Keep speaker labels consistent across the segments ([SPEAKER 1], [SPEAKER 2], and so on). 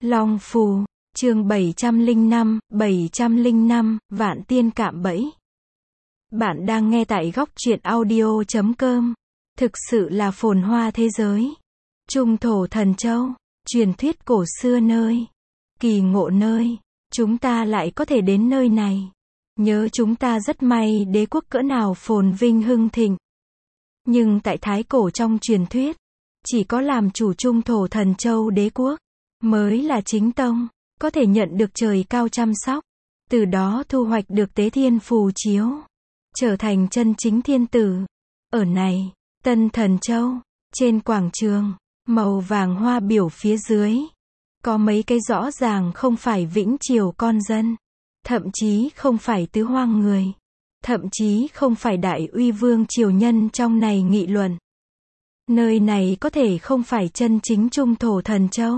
[SPEAKER 1] Long Phù, chương 705, Vạn Tiên Cạm Bẫy. Bạn đang nghe tại góc truyện audio.com. Thực sự là phồn hoa thế giới. Trung thổ thần châu, truyền thuyết cổ xưa nơi, kỳ ngộ nơi, chúng ta lại có thể đến nơi này. Nhớ chúng ta rất may đế quốc cỡ nào phồn vinh hưng thịnh. Nhưng tại thái cổ trong truyền thuyết, chỉ có làm chủ trung thổ thần châu đế quốc, mới là chính tông, có thể nhận được trời cao chăm sóc, từ đó thu hoạch được tế thiên phù chiếu, trở thành chân chính thiên tử. Ở này, Tân Thần Châu, trên quảng trường, màu vàng hoa biểu phía dưới, có mấy cái rõ ràng không phải Vĩnh Triều con dân, thậm chí không phải tứ hoang người, thậm chí không phải đại uy vương triều nhân trong này nghị luận. Nơi này có thể không phải chân chính trung thổ thần châu,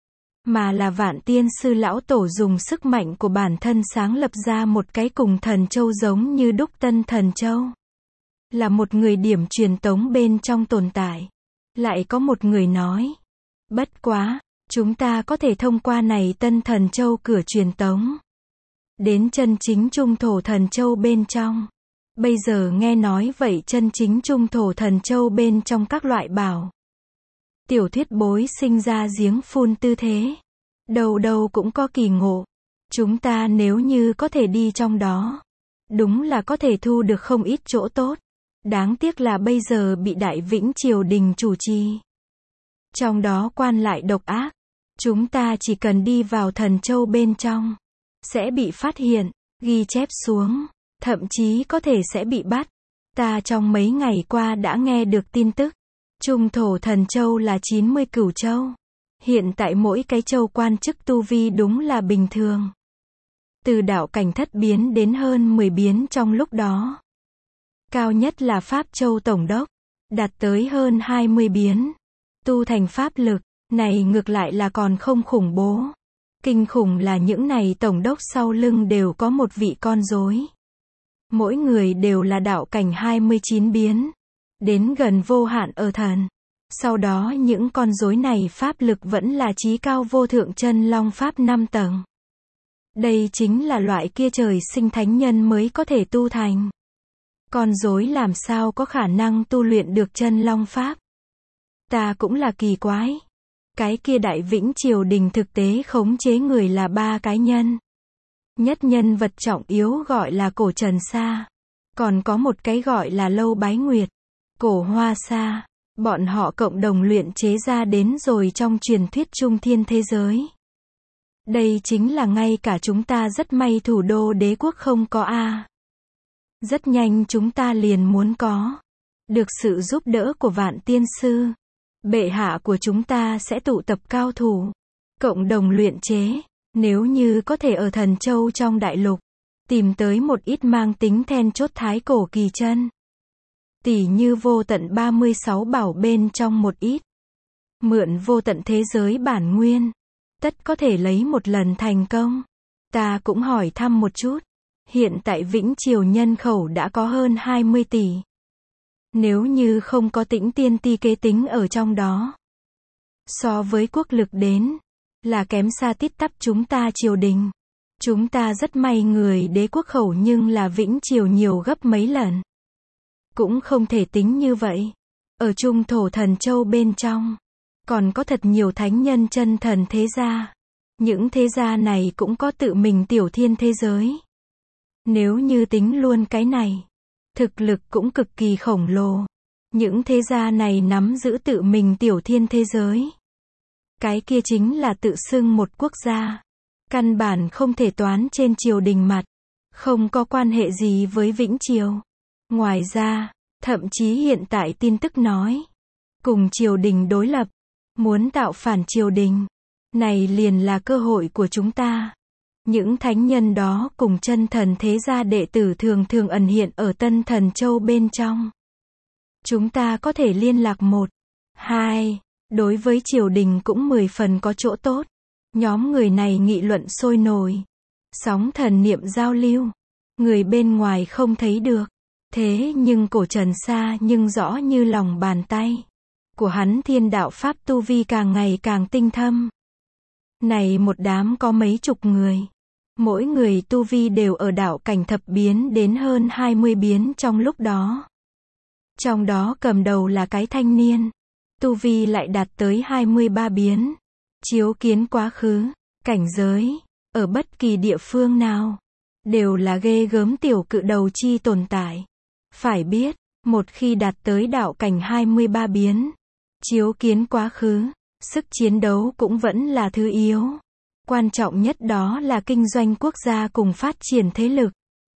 [SPEAKER 1] mà là Vạn Tiên Sư lão tổ dùng sức mạnh của bản thân sáng lập ra một cái cùng thần châu giống như đúc Tân Thần Châu. Là một người điểm truyền tống bên trong tồn tại. Lại có một người nói, bất quá, chúng ta có thể thông qua này Tân Thần Châu cửa truyền tống đến chân chính trung thổ thần châu bên trong. Bây giờ nghe nói vậy chân chính trung thổ thần châu bên trong các loại bảo tiểu thuyết bối sinh ra giếng phun tư thế. Đầu đầu cũng có kỳ ngộ. Chúng ta nếu như có thể đi trong đó, đúng là có thể thu được không ít chỗ tốt. Đáng tiếc là bây giờ bị Đại Vĩnh Triều Đình chủ trì. Trong đó quan lại độc ác. Chúng ta chỉ cần đi vào thần châu bên trong, sẽ bị phát hiện, ghi chép xuống, thậm chí có thể sẽ bị bắt. Ta trong mấy ngày qua đã nghe được tin tức. Trung thổ thần châu là 90 cửu châu. Hiện tại mỗi cái châu quan chức tu vi đúng là bình thường. Từ đạo cảnh thất biến đến hơn 10 biến trong lúc đó. Cao nhất là Pháp Châu Tổng đốc, đạt tới hơn 20 biến. Tu thành pháp lực, này ngược lại là còn không khủng bố. Kinh khủng là những này tổng đốc sau lưng đều có một vị con rối. Mỗi người đều là đạo cảnh 29 biến. Đến gần vô hạn ở thần. Sau đó những con rối này pháp lực vẫn là chí cao vô thượng chân long pháp 5 tầng. Đây chính là loại kia trời sinh thánh nhân mới có thể tu thành. Con rối làm sao có khả năng tu luyện được chân long pháp? Ta cũng là kỳ quái. Cái kia Đại Vĩnh Triều Đình thực tế khống chế người là 3 cái nhân. Nhất nhân vật trọng yếu gọi là Cổ Trần Sa. Còn có một cái gọi là Lâu Bái Nguyệt, Cổ Hoa Sa. Bọn họ cộng đồng luyện chế ra đến rồi trong truyền thuyết trung thiên thế giới. Đây chính là ngay cả chúng ta rất may thủ đô đế quốc không có a. Rất nhanh chúng ta liền muốn có. Được sự giúp đỡ của Vạn Tiên Sư, bệ hạ của chúng ta sẽ tụ tập cao thủ, cộng đồng luyện chế. Nếu như có thể ở thần châu trong đại lục, tìm tới một ít mang tính then chốt thái cổ kỳ chân. Tỉ như vô tận 36 bảo bên trong một ít. Mượn vô tận thế giới bản nguyên. Tất có thể lấy một lần thành công. Ta cũng hỏi thăm một chút. Hiện tại Vĩnh Triều nhân khẩu đã có hơn 20 tỷ. Nếu như không có Tĩnh Tiên Ti kế tính ở trong đó, so với quốc lực đến, là kém xa tít tắp chúng ta triều đình. Chúng ta rất may người đế quốc khẩu nhưng là Vĩnh Triều nhiều gấp mấy lần. Cũng không thể tính như vậy. Ở trung thổ thần châu bên trong, còn có thật nhiều thánh nhân chân thần thế gia. Những thế gia này cũng có tự mình tiểu thiên thế giới. Nếu như tính luôn cái này, thực lực cũng cực kỳ khổng lồ. Những thế gia này nắm giữ tự mình tiểu thiên thế giới. Cái kia chính là tự xưng một quốc gia. Căn bản không thể toán trên triều đình mặt. Không có quan hệ gì với Vĩnh Triều. Ngoài ra, thậm chí hiện tại tin tức nói, cùng triều đình đối lập, muốn tạo phản triều đình, này liền là cơ hội của chúng ta. Những thánh nhân đó cùng chân thần thế gia đệ tử thường thường ẩn hiện ở Tân Thần Châu bên trong. Chúng ta có thể liên lạc 1, 2, đối với triều đình cũng 10 phần có chỗ tốt. Nhóm người này nghị luận sôi nổi, sóng thần niệm giao lưu, người bên ngoài không thấy được. Thế nhưng Cổ Trần Sa nhưng rõ như lòng bàn tay. Của hắn thiên đạo pháp tu vi càng ngày càng tinh thâm. Này một đám có mấy chục người. Mỗi người tu vi đều ở đạo cảnh thập biến đến hơn 20 biến trong lúc đó. Trong đó cầm đầu là cái thanh niên. Tu vi lại đạt tới 23 biến. Chiếu kiến quá khứ, cảnh giới, ở bất kỳ địa phương nào, đều là ghê gớm tiểu cự đầu chi tồn tại. Phải biết, một khi đạt tới đạo cảnh 23 biến, chiếu kiến quá khứ, sức chiến đấu cũng vẫn là thứ yếu. Quan trọng nhất đó là kinh doanh quốc gia cùng phát triển thế lực.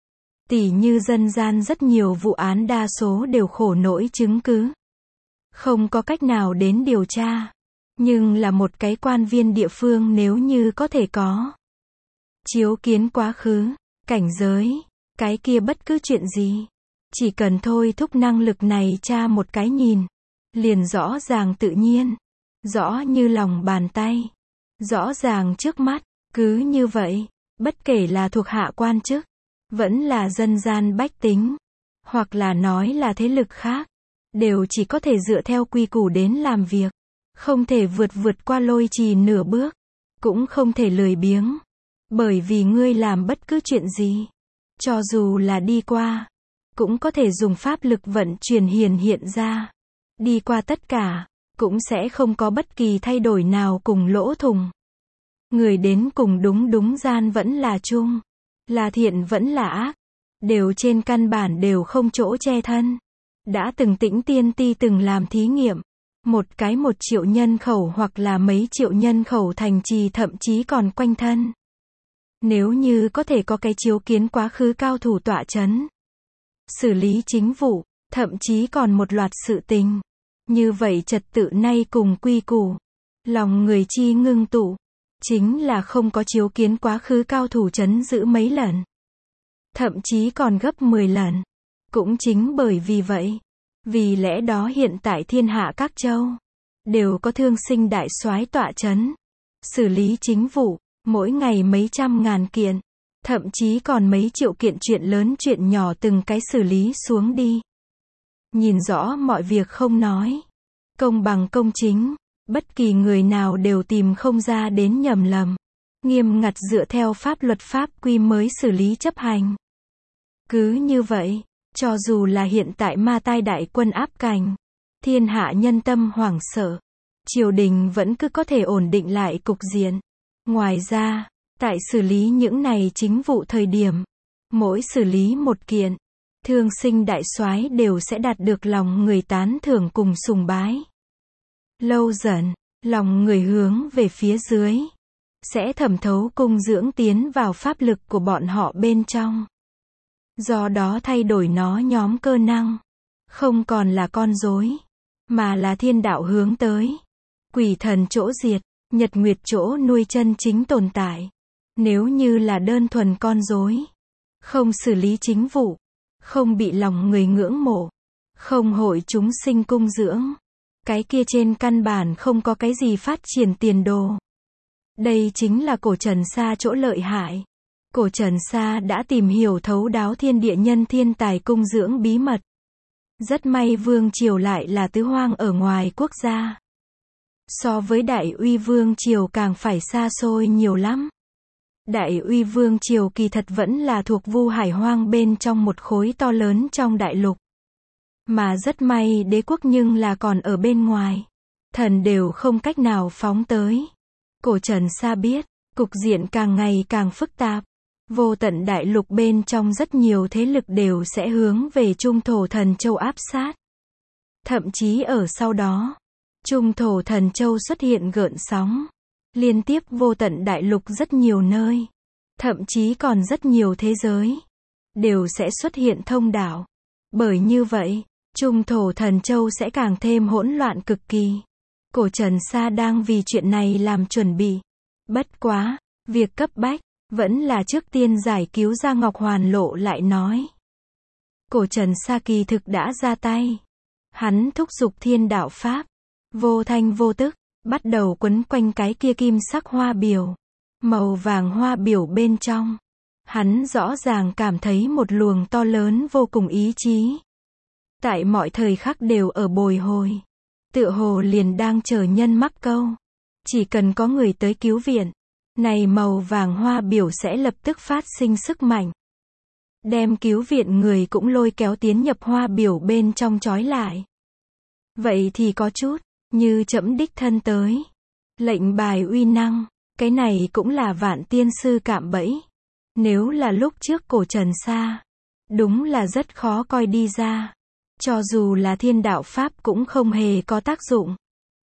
[SPEAKER 1] Tỉ như dân gian rất nhiều vụ án đa số đều khổ nỗi chứng cứ. Không có cách nào đến điều tra. Nhưng là một cái quan viên địa phương nếu như có thể có chiếu kiến quá khứ, cảnh giới, cái kia bất cứ chuyện gì. Chỉ cần thôi thúc năng lực này tra một cái nhìn. Liền rõ ràng tự nhiên. Rõ như lòng bàn tay. Rõ ràng trước mắt. Cứ như vậy, bất kể là thuộc hạ quan chức, vẫn là dân gian bách tính, hoặc là nói là thế lực khác, đều chỉ có thể dựa theo quy củ đến làm việc. Không thể vượt qua lôi trì nửa bước. Cũng không thể lười biếng. Bởi vì ngươi làm bất cứ chuyện gì, cho dù là đi qua, cũng có thể dùng pháp lực vận chuyển hiện ra. Đi qua tất cả, cũng sẽ không có bất kỳ thay đổi nào cùng lỗ thủng. Người đến cùng đúng gian vẫn là chung. Là thiện vẫn là ác. Đều trên căn bản đều không chỗ che thân. Đã từng Tĩnh Tiên Ti từng làm thí nghiệm. Một cái 1 triệu nhân khẩu hoặc là mấy triệu nhân khẩu thành trì thậm chí còn quanh thân. Nếu như có thể có cái chiếu kiến quá khứ cao thủ tọa chấn, xử lý chính vụ, thậm chí còn một loạt sự tình. Như vậy trật tự nay cùng quy củ, lòng người chi ngưng tụ, chính là không có chiếu kiến quá khứ cao thủ trấn giữ mấy lần. Thậm chí còn gấp 10 lần. Cũng chính bởi vì vậy. Vì lẽ đó hiện tại thiên hạ các châu đều có thương sinh đại soái tọa chấn, xử lý chính vụ, mỗi ngày mấy trăm ngàn kiện, thậm chí còn mấy triệu kiện chuyện lớn chuyện nhỏ từng cái xử lý xuống đi. Nhìn rõ mọi việc không nói, công bằng công chính, bất kỳ người nào đều tìm không ra đến nhầm lầm, nghiêm ngặt dựa theo pháp luật pháp quy mới xử lý chấp hành. Cứ như vậy, cho dù là hiện tại ma tai đại quân áp cảnh, thiên hạ nhân tâm hoảng sợ, triều đình vẫn cứ có thể ổn định lại cục diện. Ngoài ra, tại xử lý những này chính vụ thời điểm, mỗi xử lý một kiện, thương sinh đại soái đều sẽ đạt được lòng người tán thưởng cùng sùng bái. Lâu dần, lòng người hướng về phía dưới, sẽ thẩm thấu cung dưỡng tiến vào pháp lực của bọn họ bên trong. Do đó thay đổi nó nhóm cơ năng, không còn là con rối, mà là thiên đạo hướng tới. Quỷ thần chỗ diệt, nhật nguyệt chỗ nuôi chân chính tồn tại. Nếu như là đơn thuần con rối, không xử lý chính vụ, không bị lòng người ngưỡng mộ, không hội chúng sinh cung dưỡng, cái kia trên căn bản không có cái gì phát triển tiền đồ. Đây chính là cổ Trần Sa chỗ lợi hại. Cổ Trần Sa đã tìm hiểu thấu đáo thiên địa nhân thiên tài cung dưỡng bí mật. Rất may vương triều lại là tứ hoang ở ngoài quốc gia. So với Đại Uy vương triều càng phải xa xôi nhiều lắm. Đại Uy vương triều kỳ thật vẫn là thuộc Vu Hải Hoang bên trong một khối to lớn trong đại lục. Mà rất may đế quốc nhưng là còn ở bên ngoài. Thần đều không cách nào phóng tới. Cổ Trần Sa biết, cục diện càng ngày càng phức tạp. Vô tận đại lục bên trong rất nhiều thế lực đều sẽ hướng về Trung Thổ Thần Châu áp sát. Thậm chí ở sau đó, Trung Thổ Thần Châu xuất hiện gợn sóng. Liên tiếp vô tận đại lục rất nhiều nơi. Thậm chí còn rất nhiều thế giới. Đều sẽ xuất hiện thông đạo. Bởi như vậy, Trung Thổ Thần Châu sẽ càng thêm hỗn loạn cực kỳ. Cổ Trần Sa đang vì chuyện này làm chuẩn bị. Bất quá, việc cấp bách vẫn là trước tiên giải cứu ra Ngọc Hoàn Lộ lại nói. Cổ Trần Sa kỳ thực đã ra tay. Hắn thúc giục thiên đạo pháp, vô thanh vô tức, bắt đầu quấn quanh cái kia kim sắc hoa biểu. Màu vàng hoa biểu bên trong. Hắn rõ ràng cảm thấy một luồng to lớn vô cùng ý chí. Tại mọi thời khắc đều ở bồi hồi. Tựa hồ liền đang chờ nhân mắc câu. Chỉ cần có người tới cứu viện, này màu vàng hoa biểu sẽ lập tức phát sinh sức mạnh. Đem cứu viện người cũng lôi kéo tiến nhập hoa biểu bên trong trói lại. Vậy thì có chút, như trẫm đích thân tới. Lệnh bài uy năng, cái này cũng là Vạn tiên sư cạm bẫy. Nếu là lúc trước cổ Trần Sa, đúng là rất khó coi đi ra. Cho dù là thiên đạo pháp cũng không hề có tác dụng.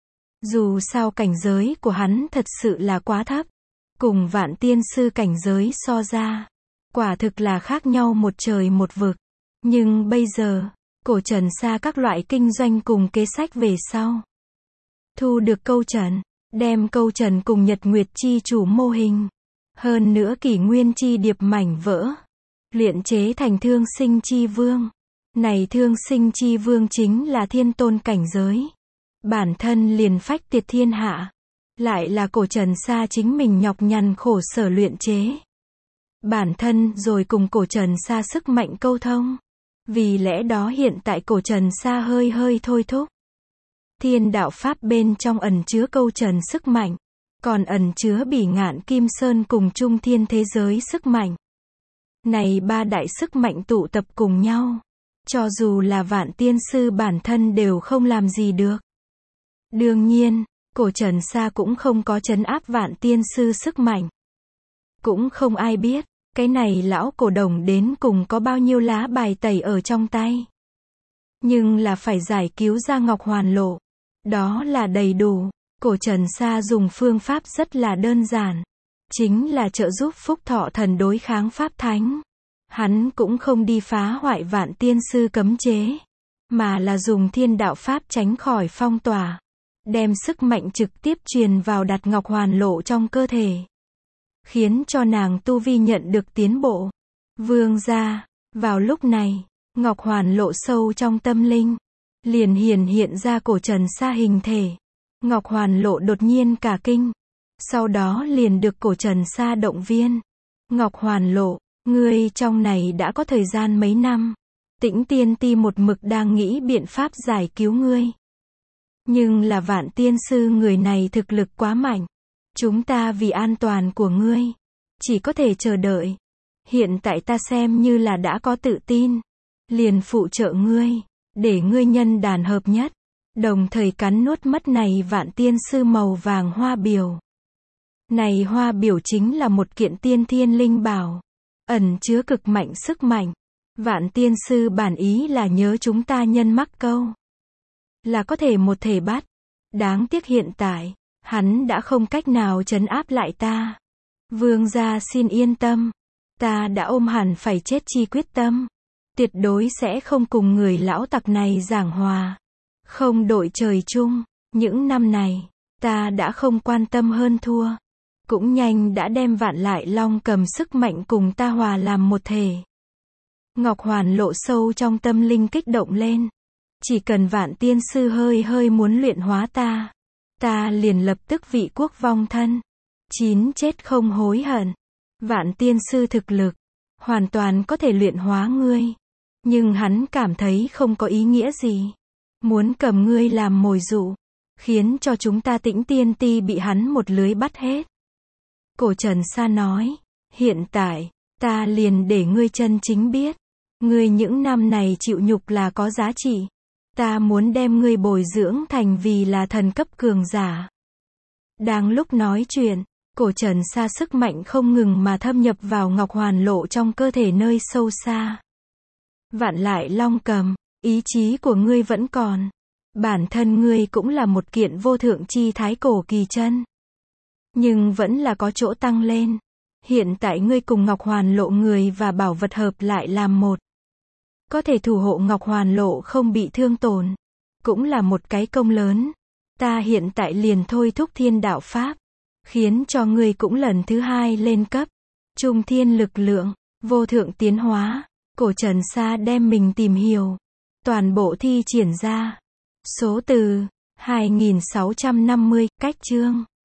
[SPEAKER 1] Dù sao cảnh giới của hắn thật sự là quá thấp. Cùng Vạn tiên sư cảnh giới so ra, quả thực là khác nhau một trời một vực. Nhưng bây giờ, cổ Trần Sa các loại kinh doanh cùng kế sách về sau. Thu được câu trần, đem câu trần cùng Nhật Nguyệt chi chủ mô hình. Hơn nữa kỷ nguyên chi điệp mảnh vỡ. Luyện chế thành thương sinh chi vương. Này thương sinh chi vương chính là thiên tôn cảnh giới. Bản thân liền phách tiệt thiên hạ. Lại là cổ Trần Sa chính mình nhọc nhằn khổ sở luyện chế. Bản thân rồi cùng cổ Trần Sa sức mạnh câu thông. Vì lẽ đó hiện tại cổ Trần Sa hơi hơi thôi thúc. Thiên đạo pháp bên trong ẩn chứa câu trần sức mạnh. Còn ẩn chứa bỉ ngạn kim sơn cùng trung thiên thế giới sức mạnh. Này ba đại sức mạnh tụ tập cùng nhau. Cho dù là Vạn tiên sư bản thân đều không làm gì được. Đương nhiên, cổ Trần Sa cũng không có trấn áp Vạn tiên sư sức mạnh. Cũng không ai biết, cái này lão cổ đồng đến cùng có bao nhiêu lá bài tẩy ở trong tay. Nhưng là phải giải cứu ra Ngọc Hoàn Lộ. Đó là đầy đủ. Cổ Trần Sa dùng phương pháp rất là đơn giản. Chính là trợ giúp Phúc Thọ Thần đối kháng Pháp Thánh. Hắn cũng không đi phá hoại Vạn tiên sư cấm chế. Mà là dùng thiên đạo pháp tránh khỏi phong tỏa. Đem sức mạnh trực tiếp truyền vào đặt Ngọc Hoàn Lộ trong cơ thể. Khiến cho nàng tu vi nhận được tiến bộ. Vương gia, vào lúc này, Ngọc Hoàn Lộ sâu trong tâm linh. Liền hiện ra cổ Trần Sa hình thể. Ngọc Hoàn Lộ đột nhiên cả kinh. Sau đó liền được cổ Trần Sa động viên. Ngọc Hoàn Lộ, ngươi trong này đã có thời gian mấy năm. Tĩnh Tiên Ti một mực đang nghĩ biện pháp giải cứu ngươi. Nhưng là Vạn tiên sư người này thực lực quá mạnh. Chúng ta vì an toàn của ngươi, chỉ có thể chờ đợi. Hiện tại ta xem như là đã có tự tin. Liền phụ trợ ngươi, để ngươi nhân đàn hợp nhất. Đồng thời cắn nuốt mất này Vạn tiên sư màu vàng hoa biểu. Này hoa biểu chính là một kiện tiên thiên linh bảo. Ẩn chứa cực mạnh sức mạnh. Vạn tiên sư bản ý là nhớ chúng ta nhân mắc câu. Là có thể một thể bắt. Đáng tiếc hiện tại, hắn đã không cách nào trấn áp lại ta. Vương gia xin yên tâm. Ta đã ôm hẳn phải chết chi quyết tâm. Tuyệt đối sẽ không cùng người lão tặc này giảng hòa. Không đội trời chung. Những năm này, ta đã không quan tâm hơn thua. Cũng nhanh đã đem Vạn Lại Long cầm sức mạnh cùng ta hòa làm một thể. Ngọc Hoàn Lộ sâu trong tâm linh kích động lên. Chỉ cần Vạn tiên sư hơi muốn luyện hóa ta. Ta liền lập tức vị quốc vong thân. Chín chết không hối hận. Vạn tiên sư thực lực. Hoàn toàn có thể luyện hóa ngươi. Nhưng hắn cảm thấy không có ý nghĩa gì. Muốn cầm ngươi làm mồi dụ. Khiến cho chúng ta Tĩnh Tiên Ti bị hắn một lưới bắt hết. Cổ Trần Sa nói. Hiện tại, ta liền để ngươi chân chính biết. Ngươi những năm này chịu nhục là có giá trị. Ta muốn đem ngươi bồi dưỡng thành vì là thần cấp cường giả. Đang lúc nói chuyện, cổ Trần Sa sức mạnh không ngừng mà thâm nhập vào Ngọc Hoàn Lộ trong cơ thể nơi sâu xa. Vạn Lại Long cầm, ý chí của ngươi vẫn còn. Bản thân ngươi cũng là một kiện vô thượng chi thái cổ kỳ chân. Nhưng vẫn là có chỗ tăng lên. Hiện tại ngươi cùng Ngọc Hoàn Lộ người và bảo vật hợp lại làm một. Có thể thủ hộ Ngọc Hoàn Lộ không bị thương tổn. Cũng là một cái công lớn. Ta hiện tại liền thôi thúc thiên đạo pháp. Khiến cho ngươi cũng lần thứ hai lên cấp. Trung thiên lực lượng, vô thượng tiến hóa. Cổ Trần Sa đem mình tìm hiểu. Toàn bộ thi triển ra. Số từ 2650, cách chương.